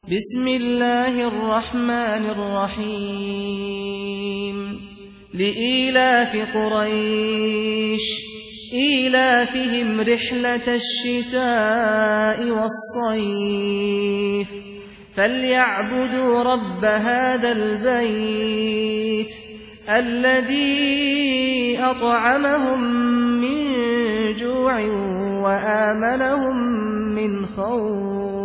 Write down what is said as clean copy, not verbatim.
بسم الله الرحمن الرحيم لإيلاف قريش إيلافهم رحلة الشتاء والصيف فليعبدوا رب هذا البيت الذي أطعمهم من جوع وآمنهم من خوف